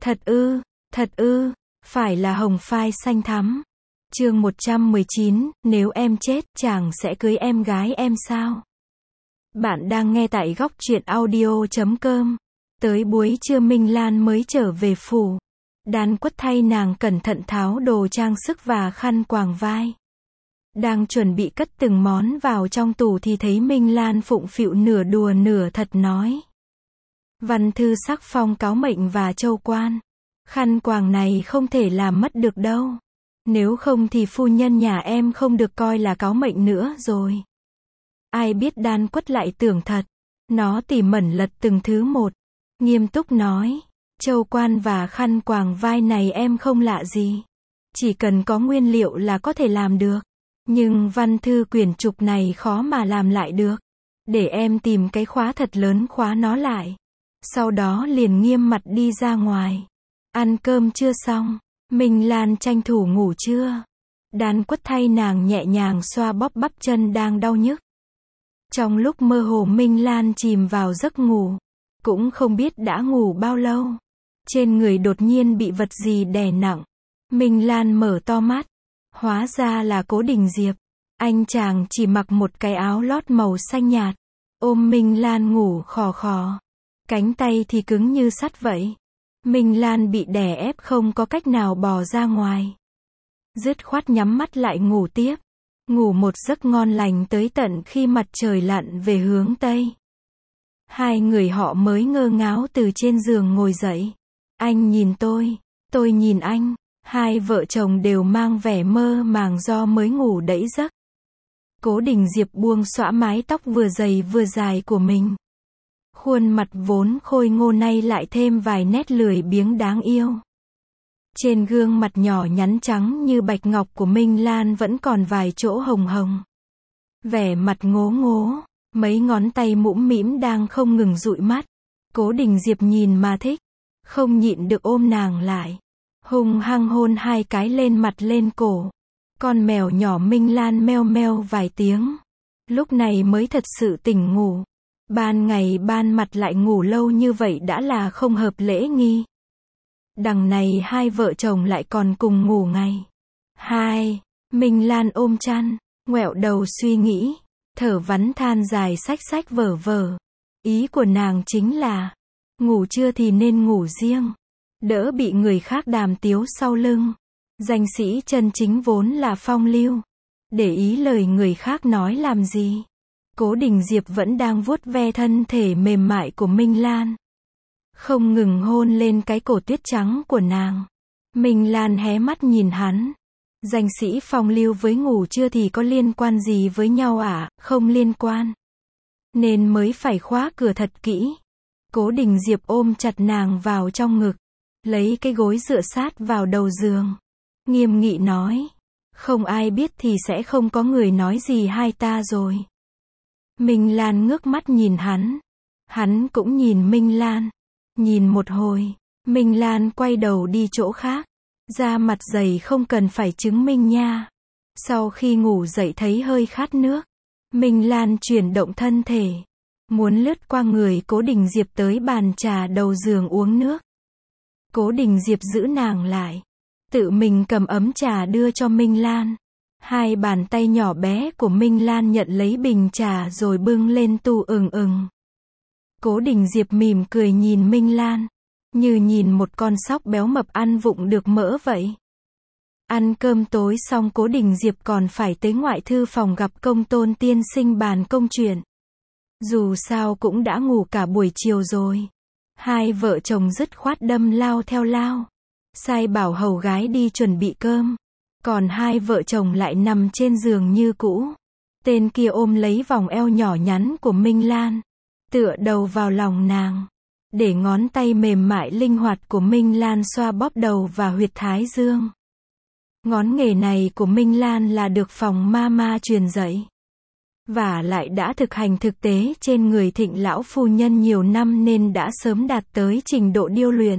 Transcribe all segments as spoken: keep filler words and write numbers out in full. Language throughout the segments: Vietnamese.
Thật ư, thật ư, phải là hồng phai xanh thắm. Chương một trăm mười chín, nếu em chết, chàng sẽ cưới em gái em sao? Bạn đang nghe tại góc truyện audio chấm com. Tới buổi trưa Minh Lan mới trở về phủ. Đan Quất thay nàng cẩn thận tháo đồ trang sức và khăn quàng vai. Đang chuẩn bị cất từng món vào trong tủ thì thấy Minh Lan phụng phịu nửa đùa nửa thật nói. Văn thư sắc phong cáo mệnh và châu quan. Khăn quàng này không thể làm mất được đâu. Nếu không thì phu nhân nhà em không được coi là cáo mệnh nữa rồi. Ai biết Đan Quất lại tưởng thật. Nó tỉ mẩn lật từng thứ một. Nghiêm túc nói. Châu quan và khăn quàng vai này em không lạ gì. Chỉ cần có nguyên liệu là có thể làm được. Nhưng văn thư quyển trục này khó mà làm lại được. Để em tìm cái khóa thật lớn khóa nó lại. Sau đó liền nghiêm mặt đi ra ngoài. Ăn cơm chưa xong. Minh Lan tranh thủ ngủ chưa? Đan Quất thay nàng nhẹ nhàng xoa bóp bắp chân đang đau nhức. Trong lúc mơ hồ Minh Lan chìm vào giấc ngủ. Cũng không biết đã ngủ bao lâu. Trên người đột nhiên bị vật gì đè nặng. Minh Lan mở to mắt. Hóa ra là Cố Đình Diệp. Anh chàng chỉ mặc một cái áo lót màu xanh nhạt. Ôm Minh Lan ngủ khò khò. Cánh tay thì cứng như sắt vậy. Minh Lan bị đè ép không có cách nào bò ra ngoài. Dứt khoát nhắm mắt lại ngủ tiếp. Ngủ một giấc ngon lành tới tận khi mặt trời lặn về hướng Tây. Hai người họ mới ngơ ngáo từ trên giường ngồi dậy. Anh nhìn tôi, tôi nhìn anh. Hai vợ chồng đều mang vẻ mơ màng do mới ngủ đẫy giấc. Cố Đình Diệp buông xõa mái tóc vừa dày vừa dài của mình. Khuôn mặt vốn khôi ngô nay lại thêm vài nét lười biếng đáng yêu. Trên gương mặt nhỏ nhắn trắng như bạch ngọc của Minh Lan vẫn còn vài chỗ hồng hồng. Vẻ mặt ngố ngố, mấy ngón tay mũm mĩm đang không ngừng dụi mắt. Cố Đình Diệp nhìn mà thích, không nhịn được ôm nàng lại. Hung hăng hôn hai cái lên mặt lên cổ. Con mèo nhỏ Minh Lan meo meo vài tiếng. Lúc này mới thật sự tỉnh ngủ. Ban ngày ban mặt lại ngủ lâu như vậy đã là không hợp lễ nghi. Đằng này hai vợ chồng lại còn cùng ngủ ngày. Hai, Minh Lan ôm chăn, ngoẹo đầu suy nghĩ, thở vắn than dài xách xách vở vở. Ý của nàng chính là, ngủ trưa thì nên ngủ riêng, đỡ bị người khác đàm tiếu sau lưng. Danh sĩ chân chính vốn là phong lưu. Để ý lời người khác nói làm gì. Cố Đình Diệp vẫn đang vuốt ve thân thể mềm mại của Minh Lan. Không ngừng hôn lên cái cổ tuyết trắng của nàng. Minh Lan hé mắt nhìn hắn. Danh sĩ phong lưu với ngủ trưa thì có liên quan gì với nhau à? Không liên quan. Nên mới phải khóa cửa thật kỹ. Cố Đình Diệp ôm chặt nàng vào trong ngực. Lấy cái gối dựa sát vào đầu giường. Nghiêm nghị nói. Không ai biết thì sẽ không có người nói gì hai ta rồi. Minh Lan ngước mắt nhìn hắn. Hắn cũng nhìn Minh Lan. Nhìn một hồi, Minh Lan quay đầu đi chỗ khác. Da mặt dày không cần phải chứng minh nha. Sau khi ngủ dậy thấy hơi khát nước. Minh Lan chuyển động thân thể. Muốn lướt qua người Cố Đình Diệp tới bàn trà đầu giường uống nước. Cố Đình Diệp giữ nàng lại. Tự mình cầm ấm trà đưa cho Minh Lan. Hai bàn tay nhỏ bé của Minh Lan nhận lấy bình trà rồi bưng lên tu ừng ừng. Cố Đình Diệp mỉm cười nhìn Minh Lan. Như nhìn một con sóc béo mập ăn vụng được mỡ vậy. Ăn cơm tối xong Cố Đình Diệp còn phải tới ngoại thư phòng gặp Công Tôn tiên sinh bàn công chuyện. Dù sao cũng đã ngủ cả buổi chiều rồi. Hai vợ chồng dứt khoát đâm lao theo lao. Sai bảo hầu gái đi chuẩn bị cơm. Còn hai vợ chồng lại nằm trên giường như cũ. Tên kia ôm lấy vòng eo nhỏ nhắn của Minh Lan. Tựa đầu vào lòng nàng. Để ngón tay mềm mại linh hoạt của Minh Lan xoa bóp đầu và huyệt thái dương. Ngón nghề này của Minh Lan là được phòng mama truyền dạy. Và lại đã thực hành thực tế trên người Thịnh lão phu nhân nhiều năm nên đã sớm đạt tới trình độ điêu luyện.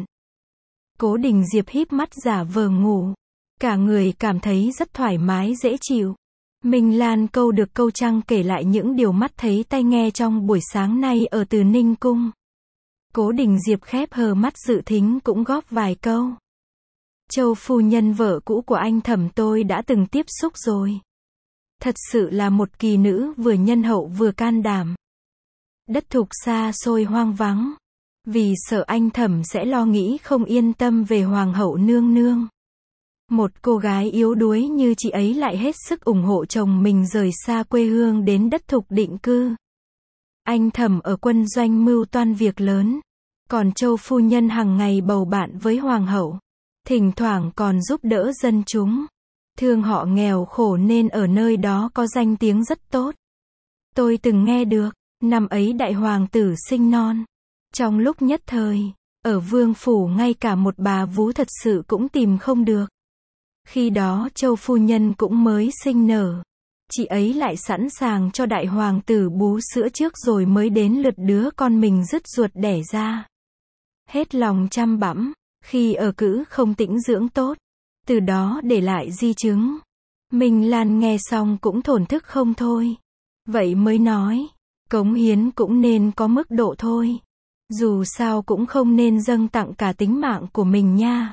Cố Đình Diệp híp mắt giả vờ ngủ. Cả người cảm thấy rất thoải mái dễ chịu. Minh Lan câu được câu trăng kể lại những điều mắt thấy tai nghe trong buổi sáng nay ở Từ Ninh Cung. Cố Đình Diệp khép hờ mắt dự thính cũng góp vài câu. Châu phu nhân vợ cũ của anh Thẩm tôi đã từng tiếp xúc rồi. Thật sự là một kỳ nữ vừa nhân hậu vừa can đảm. Đất Thục xa xôi hoang vắng. Vì sợ anh Thẩm sẽ lo nghĩ không yên tâm về hoàng hậu nương nương. Một cô gái yếu đuối như chị ấy lại hết sức ủng hộ chồng mình rời xa quê hương đến đất Thục định cư. Anh Thẩm ở quân doanh mưu toan việc lớn. Còn Châu phu nhân hàng ngày bầu bạn với hoàng hậu. Thỉnh thoảng còn giúp đỡ dân chúng. Thương họ nghèo khổ nên ở nơi đó có danh tiếng rất tốt. Tôi từng nghe được, năm ấy đại hoàng tử sinh non. Trong lúc nhất thời, ở vương phủ ngay cả một bà vú thật sự cũng tìm không được. Khi đó Châu phu nhân cũng mới sinh nở. Chị ấy lại sẵn sàng cho đại hoàng tử bú sữa trước rồi mới đến lượt đứa con mình dứt ruột đẻ ra. Hết lòng chăm bẵm, khi ở cữ không tĩnh dưỡng tốt. Từ đó để lại di chứng. Minh Lan nghe xong cũng thổn thức không thôi. Vậy mới nói, cống hiến cũng nên có mức độ thôi. Dù sao cũng không nên dâng tặng cả tính mạng của mình nha.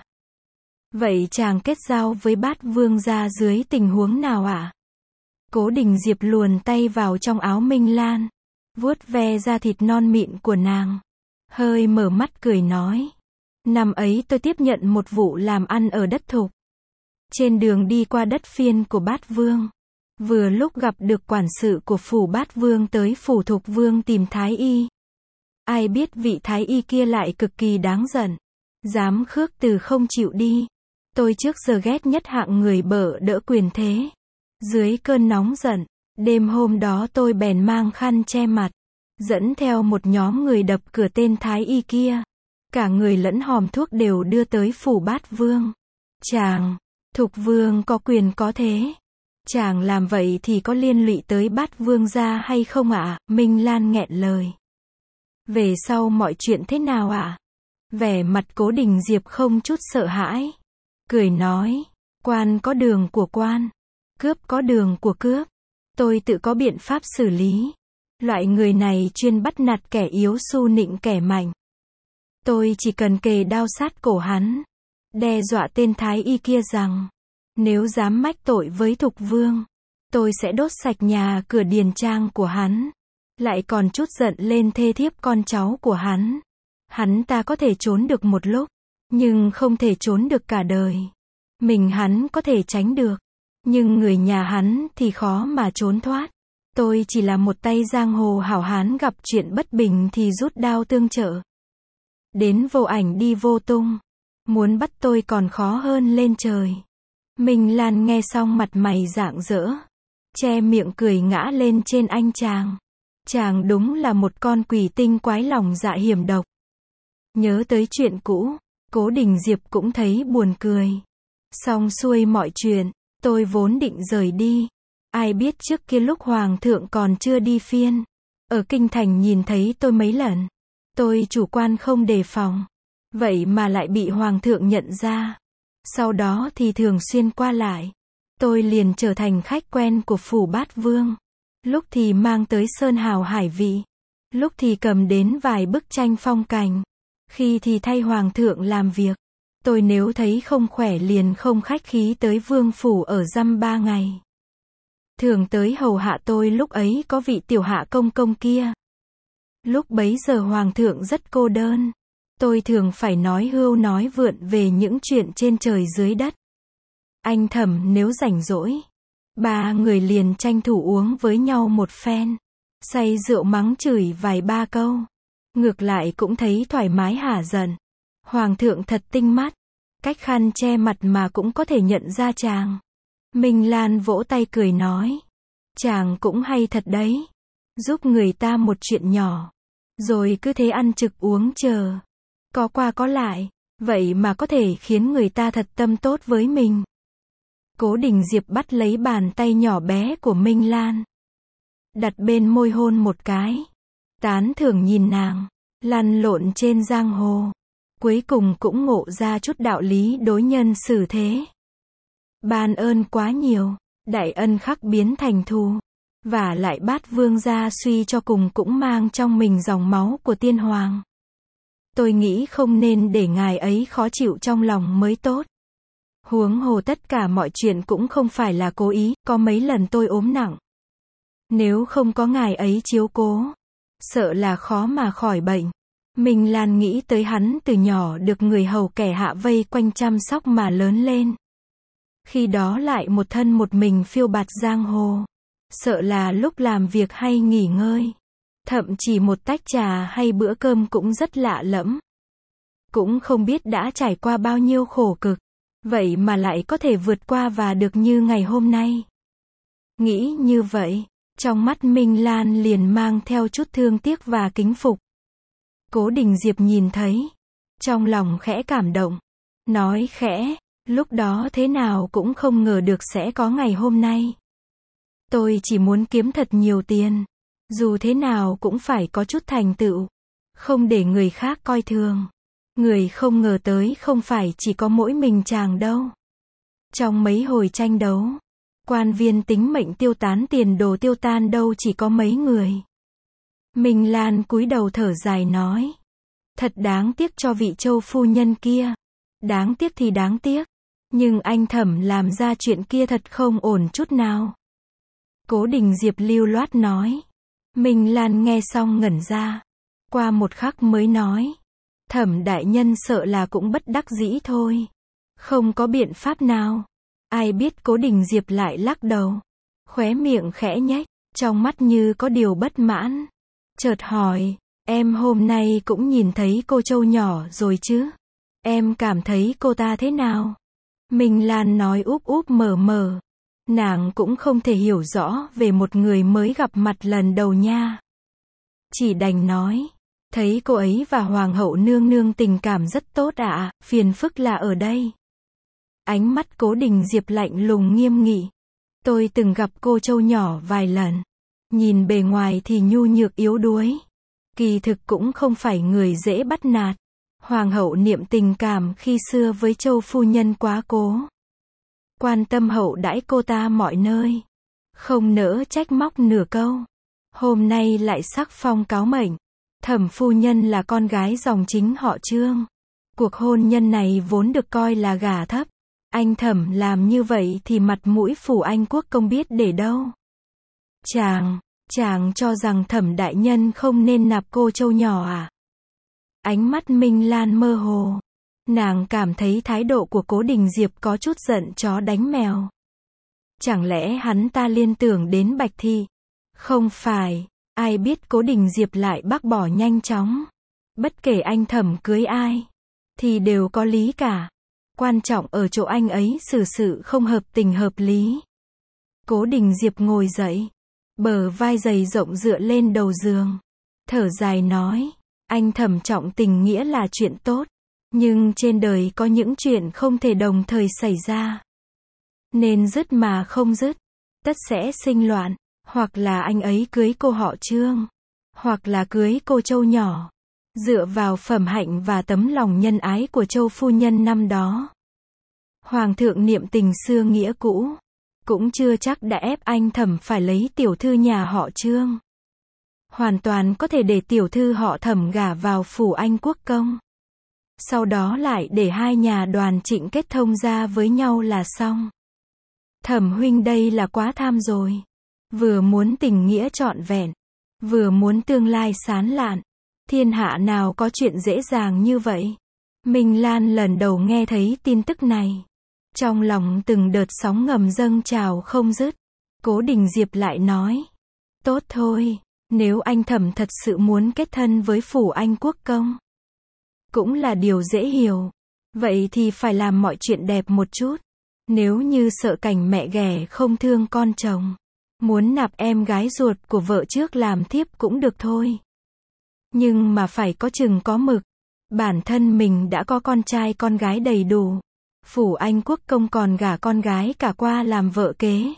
Vậy chàng kết giao với Bát Vương gia dưới tình huống nào ạ? À? Cố Đình Diệp luồn tay vào trong áo Minh Lan, vuốt ve da thịt non mịn của nàng, hơi mở mắt cười nói. Năm ấy tôi tiếp nhận một vụ làm ăn ở đất Thục. Trên đường đi qua đất phiên của Bát Vương, vừa lúc gặp được quản sự của phủ Bát Vương tới phủ Thục Vương tìm thái y. Ai biết vị thái y kia lại cực kỳ đáng giận, dám khước từ không chịu đi. Tôi trước giờ ghét nhất hạng người bợ đỡ quyền thế. Dưới cơn nóng giận, đêm hôm đó tôi bèn mang khăn che mặt, dẫn theo một nhóm người đập cửa tên thái y kia. Cả người lẫn hòm thuốc đều đưa tới phủ Bát Vương. Chàng, Thục Vương có quyền có thế. Chàng làm vậy thì có liên lụy tới Bát Vương gia hay không ạ? À? Minh Lan nghẹn lời. Về sau mọi chuyện thế nào ạ? À? Vẻ mặt Cố Đình Diệp không chút sợ hãi. Cười nói, quan có đường của quan, cướp có đường của cướp. Tôi tự có biện pháp xử lý. Loại người này chuyên bắt nạt kẻ yếu xu nịnh kẻ mạnh. Tôi chỉ cần kề đao sát cổ hắn, đe dọa tên thái y kia rằng, nếu dám mách tội với Thục Vương, tôi sẽ đốt sạch nhà cửa điền trang của hắn. Lại còn chút giận lên thê thiếp con cháu của hắn. Hắn ta có thể trốn được một lúc, nhưng không thể trốn được cả đời. Mình hắn có thể tránh được, nhưng người nhà hắn thì khó mà trốn thoát. Tôi chỉ là một tay giang hồ hảo hán gặp chuyện bất bình thì rút đao tương trợ. Đến vô ảnh đi vô tung. Muốn bắt tôi còn khó hơn lên trời. Minh Lan nghe xong mặt mày rạng rỡ, che miệng cười ngã lên trên anh chàng. Chàng đúng là một con quỷ tinh quái lòng dạ hiểm độc. Nhớ tới chuyện cũ, Cố Đình Diệp cũng thấy buồn cười. Xong xuôi mọi chuyện, tôi vốn định rời đi. Ai biết trước kia lúc hoàng thượng còn chưa đi phiên, ở kinh thành nhìn thấy tôi mấy lần. Tôi chủ quan không đề phòng, vậy mà lại bị hoàng thượng nhận ra. Sau đó thì thường xuyên qua lại. Tôi liền trở thành khách quen của phủ Bát Vương. Lúc thì mang tới sơn hào hải vị, lúc thì cầm đến vài bức tranh phong cảnh, khi thì thay hoàng thượng làm việc. Tôi nếu thấy không khỏe liền không khách khí tới vương phủ ở dăm ba ngày. Thường tới hầu hạ tôi lúc ấy có vị tiểu hạ công công kia. Lúc bấy giờ hoàng thượng rất cô đơn. Tôi thường phải nói hưu nói vượn về những chuyện trên trời dưới đất. Anh Thẩm nếu rảnh rỗi, ba người liền tranh thủ uống với nhau một phen. Say rượu mắng chửi vài ba câu. Ngược lại cũng thấy thoải mái hả giận. Hoàng thượng thật tinh mắt. Cách khăn che mặt mà cũng có thể nhận ra chàng. Minh Lan vỗ tay cười nói. Chàng cũng hay thật đấy. Giúp người ta một chuyện nhỏ. Rồi cứ thế ăn trực uống chờ. Có qua có lại. Vậy mà có thể khiến người ta thật tâm tốt với mình. Cố Đình Diệp bắt lấy bàn tay nhỏ bé của Minh Lan. Đặt bên môi hôn một cái. Tán thưởng nhìn nàng. Lăn lộn trên giang hồ. Cuối cùng cũng ngộ ra chút đạo lý đối nhân xử thế. Ban ơn quá nhiều. Đại ân khắc biến thành thù. Và lại Bát Vương gia suy cho cùng cũng mang trong mình dòng máu của tiên hoàng. Tôi nghĩ không nên để ngài ấy khó chịu trong lòng mới tốt. Huống hồ tất cả mọi chuyện cũng không phải là cố ý, có mấy lần tôi ốm nặng. Nếu không có ngài ấy chiếu cố, sợ là khó mà khỏi bệnh. Minh Lan nghĩ tới hắn từ nhỏ được người hầu kẻ hạ vây quanh chăm sóc mà lớn lên. Khi đó lại một thân một mình phiêu bạt giang hồ. Sợ là lúc làm việc hay nghỉ ngơi, thậm chỉ một tách trà hay bữa cơm cũng rất lạ lẫm. Cũng không biết đã trải qua bao nhiêu khổ cực, vậy mà lại có thể vượt qua và được như ngày hôm nay. Nghĩ như vậy, trong mắt Minh Lan liền mang theo chút thương tiếc và kính phục. Cố Đình Diệp nhìn thấy, trong lòng khẽ cảm động, nói khẽ, lúc đó thế nào cũng không ngờ được sẽ có ngày hôm nay. Tôi chỉ muốn kiếm thật nhiều tiền, dù thế nào cũng phải có chút thành tựu, không để người khác coi thường. Người không ngờ tới không phải chỉ có mỗi mình chàng đâu. Trong mấy hồi tranh đấu, quan viên tính mệnh tiêu tán tiền đồ tiêu tan đâu chỉ có mấy người. Minh Lan cúi đầu thở dài nói, thật đáng tiếc cho vị Châu phu nhân kia. Đáng tiếc thì đáng tiếc, nhưng anh Thẩm làm ra chuyện kia thật không ổn chút nào. Cố Đình Diệp lưu loát nói. Minh Lan nghe xong ngẩn ra. Qua một khắc mới nói, Thẩm đại nhân sợ là cũng bất đắc dĩ thôi. Không có biện pháp nào. Ai biết Cố Đình Diệp lại lắc đầu. Khóe miệng khẽ nhếch, trong mắt như có điều bất mãn. Chợt hỏi, em hôm nay cũng nhìn thấy cô Châu nhỏ rồi chứ? Em cảm thấy cô ta thế nào? Minh Lan nói úp úp mở mở. Nàng cũng không thể hiểu rõ về một người mới gặp mặt lần đầu nha. Chỉ đành nói, thấy cô ấy và Hoàng hậu nương nương tình cảm rất tốt ạ, à, phiền phức là ở đây. Ánh mắt Cố Đình Diệp lạnh lùng nghiêm nghị. Tôi từng gặp cô Châu nhỏ vài lần. Nhìn bề ngoài thì nhu nhược yếu đuối. Kỳ thực cũng không phải người dễ bắt nạt. Hoàng hậu niệm tình cảm khi xưa với Châu phu nhân quá cố. Quan tâm hậu đãi cô ta mọi nơi. Không nỡ trách móc nửa câu. Hôm nay lại sắc phong cáo mệnh. Thẩm phu nhân là con gái dòng chính họ Trương. Cuộc hôn nhân này vốn được coi là gả thấp. Anh Thẩm làm như vậy thì mặt mũi phủ Anh quốc công biết để đâu. Chàng, chàng cho rằng Thẩm đại nhân không nên nạp cô Châu nhỏ à? Ánh mắt Minh Lan mơ hồ. Nàng cảm thấy thái độ của Cố Đình Diệp có chút giận chó đánh mèo. Chẳng lẽ hắn ta liên tưởng đến Bạch Thị? Không phải, ai biết Cố Đình Diệp lại bác bỏ nhanh chóng. Bất kể anh Thẩm cưới ai, thì đều có lý cả. Quan trọng ở chỗ anh ấy xử sự không hợp tình hợp lý. Cố Đình Diệp ngồi dậy, bờ vai dày rộng dựa lên đầu giường. Thở dài nói, anh Thẩm trọng tình nghĩa là chuyện tốt. Nhưng trên đời có những chuyện không thể đồng thời xảy ra. Nên dứt mà không dứt, tất sẽ sinh loạn. Hoặc là anh ấy cưới cô họ Trương, hoặc là cưới cô Châu nhỏ. Dựa vào phẩm hạnh và tấm lòng nhân ái của Châu phu nhân năm đó. Hoàng thượng niệm tình xưa nghĩa cũ, cũng chưa chắc đã ép anh Thẩm phải lấy tiểu thư nhà họ Trương. Hoàn toàn có thể để tiểu thư họ Thẩm gả vào phủ Anh quốc công. Sau đó lại để hai nhà đoàn Trịnh kết thông ra với nhau là xong. Thẩm huynh đây là quá tham rồi. Vừa muốn tình nghĩa trọn vẹn, vừa muốn tương lai sán lạn. Thiên hạ nào có chuyện dễ dàng như vậy. Minh Lan lần đầu nghe thấy tin tức này. Trong lòng từng đợt sóng ngầm dâng trào không dứt. Cố Đình Diệp lại nói, tốt thôi, nếu anh Thẩm thật sự muốn kết thân với phủ Anh quốc công, cũng là điều dễ hiểu. Vậy thì phải làm mọi chuyện đẹp một chút. Nếu như sợ cảnh mẹ ghẻ không thương con chồng, muốn nạp em gái ruột của vợ trước làm thiếp cũng được thôi. Nhưng mà phải có chừng có mực. Bản thân mình đã có con trai con gái đầy đủ. Phủ Anh quốc công còn gả con gái cả qua làm vợ kế.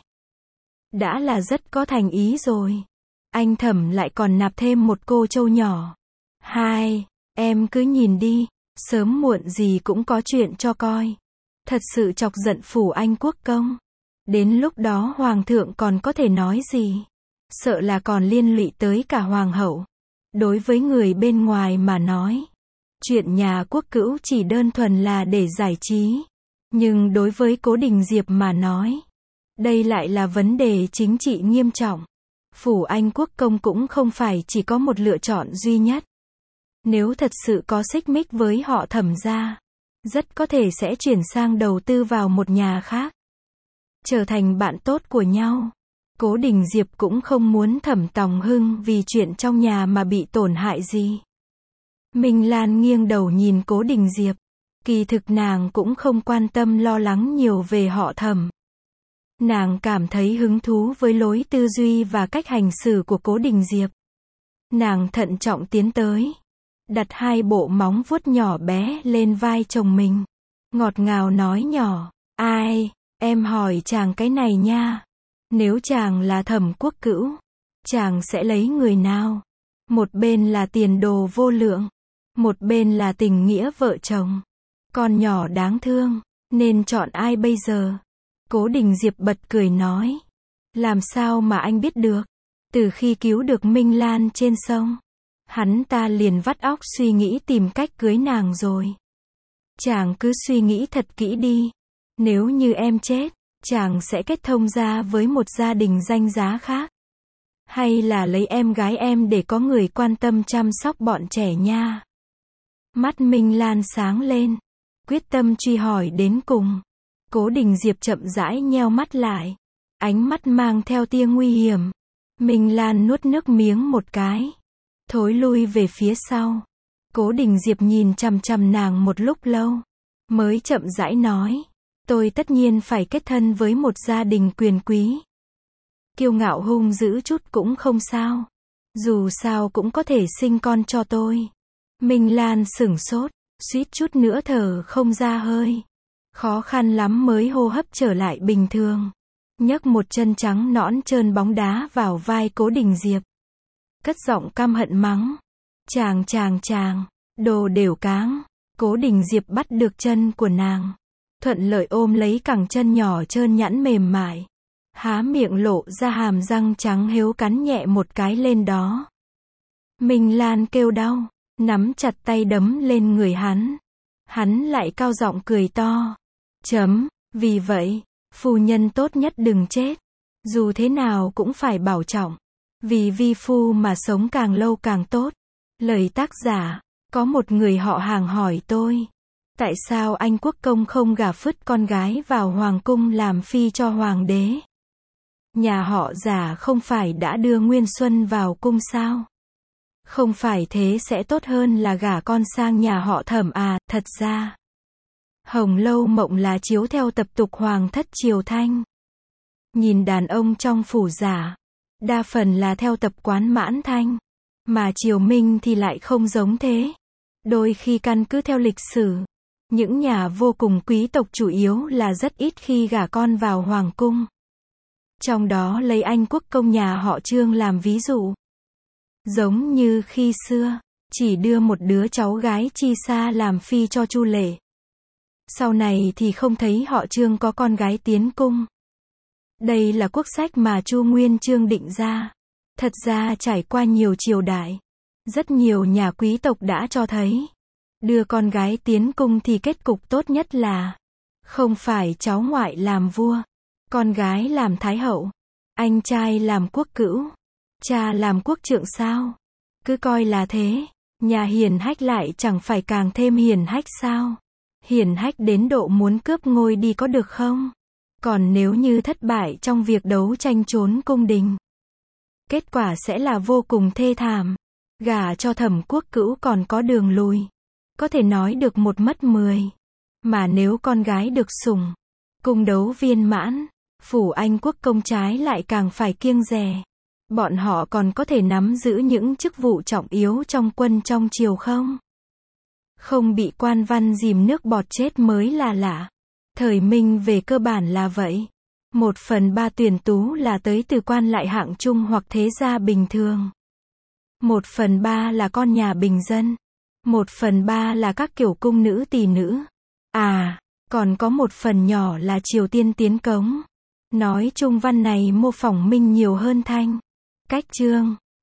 Đã là rất có thành ý rồi. Anh Thẩm lại còn nạp thêm một cô Châu nhỏ. Hai, em cứ nhìn đi, sớm muộn gì cũng có chuyện cho coi. Thật sự chọc giận phủ Anh quốc công. Đến lúc đó Hoàng thượng còn có thể nói gì? Sợ là còn liên lụy tới cả Hoàng hậu. Đối với người bên ngoài mà nói, Chuyện nhà Quốc Cữu chỉ đơn thuần là để giải trí. Nhưng đối với Cố Đình Diệp mà nói, đây lại là vấn đề chính trị nghiêm trọng. Phủ Anh Quốc công cũng không phải chỉ có một lựa chọn duy nhất. Nếu thật sự có xích mích với họ Thẩm gia, rất có thể sẽ chuyển sang đầu tư vào một nhà khác, trở thành bạn tốt của nhau. Cố Đình Diệp cũng không muốn Thẩm Tòng Hưng vì chuyện trong nhà mà bị tổn hại gì. Minh Lan nghiêng đầu nhìn Cố Đình Diệp. Kỳ thực nàng cũng không quan tâm lo lắng nhiều về họ Thẩm. Nàng cảm thấy hứng thú với lối tư duy và cách hành xử của Cố Đình Diệp. Nàng thận trọng tiến tới, đặt hai bộ móng vuốt nhỏ bé lên vai chồng mình. Ngọt ngào nói nhỏ, ai, em hỏi chàng cái này nha. Nếu chàng là Thẩm Quốc Cữu, chàng sẽ lấy người nào? Một bên là tiền đồ vô lượng, một bên là tình nghĩa vợ chồng. Con nhỏ đáng thương, nên chọn ai bây giờ? Cố Đình Diệp bật cười nói. Làm sao mà anh biết được? Từ khi cứu được Minh Lan trên sông, hắn ta liền vắt óc suy nghĩ tìm cách cưới nàng rồi. Chàng cứ suy nghĩ thật kỹ đi. Nếu như em chết, chàng sẽ kết thông gia với một gia đình danh giá khác. Hay là lấy em gái em để có người quan tâm chăm sóc bọn trẻ nha. Mắt Minh Lan sáng lên, quyết tâm truy hỏi đến cùng. Cố Đình Diệp chậm rãi nheo mắt lại, ánh mắt mang theo tia nguy hiểm. Minh Lan nuốt nước miếng một cái, thối lui về phía sau. Cố Đình Diệp nhìn chằm chằm nàng một lúc lâu, mới chậm rãi nói, tôi tất nhiên phải kết thân với một gia đình quyền quý. Kiêu ngạo hung dữ chút cũng không sao, dù sao cũng có thể sinh con cho tôi. Minh Lan sửng sốt, suýt chút nữa thở không ra hơi. Khó khăn lắm mới hô hấp trở lại bình thường. Nhấc một chân trắng nõn trơn bóng đá vào vai Cố Đình Diệp. Cất giọng căm hận mắng. Chàng chàng chàng, đồ đều cáng. Cố Đình Diệp bắt được chân của nàng, thuận lợi ôm lấy cẳng chân nhỏ trơn nhẵn mềm mại. Há miệng lộ ra hàm răng trắng héo cắn nhẹ một cái lên đó. Minh Lan kêu đau, nắm chặt tay đấm lên người hắn. Hắn lại cao giọng cười to. Chấm, vì vậy, phu nhân tốt nhất đừng chết. Dù thế nào cũng phải bảo trọng. Vì vi phu mà sống càng lâu càng tốt. Lời tác giả, có một người họ Hàng hỏi tôi. Tại sao anh quốc công không gả phứt con gái vào hoàng cung làm phi cho hoàng đế? Nhà họ Giả không phải đã đưa Nguyên Xuân vào cung sao? Không phải thế sẽ tốt hơn là gả con sang nhà họ Thẩm à? Thật ra, Hồng Lâu Mộng là chiếu theo tập tục hoàng thất triều Thanh. Nhìn đàn ông trong phủ Giả, đa phần là theo tập quán Mãn Thanh, mà triều Minh thì lại không giống thế. Đôi khi căn cứ theo lịch sử, những nhà vô cùng quý tộc chủ yếu là rất ít khi gả con vào hoàng cung. Trong đó lấy anh quốc công nhà họ Trương làm ví dụ. Giống như khi xưa, chỉ đưa một đứa cháu gái Chi Sa làm phi cho Chu Lệ. Sau này thì không thấy họ Trương có con gái tiến cung. Đây là quốc sách mà Chu Nguyên Chương định ra. Thật ra trải qua nhiều triều đại, rất nhiều nhà quý tộc đã cho thấy, đưa con gái tiến cung thì kết cục tốt nhất là không phải cháu ngoại làm vua, con gái làm thái hậu, anh trai làm quốc cữu, cha làm quốc trượng sao? Cứ coi là thế, nhà hiển hách lại chẳng phải càng thêm hiển hách sao? Hiển hách đến độ muốn cướp ngôi đi có được không? Còn nếu như thất bại trong việc đấu tranh trốn cung đình, kết quả sẽ là vô cùng thê thảm. Gả cho Thẩm Quốc Cữu còn có đường lùi, có thể nói được một mất mười. Mà nếu con gái được sủng, cung đấu viên mãn, phủ anh quốc công trái lại càng phải kiêng dè. Bọn họ còn có thể nắm giữ những chức vụ trọng yếu trong quân trong triều không? Không bị quan văn dìm nước bọt chết mới là lạ. Thời Minh về cơ bản là vậy. Một phần ba tuyển tú là tới từ quan lại hạng trung hoặc thế gia bình thường. Một phần ba là con nhà bình dân. Một phần ba là các kiểu cung nữ tỳ nữ. À, còn có một phần nhỏ là triều tiên tiến cống. Nói chung văn này mô phỏng Minh nhiều hơn Thanh. Cách chương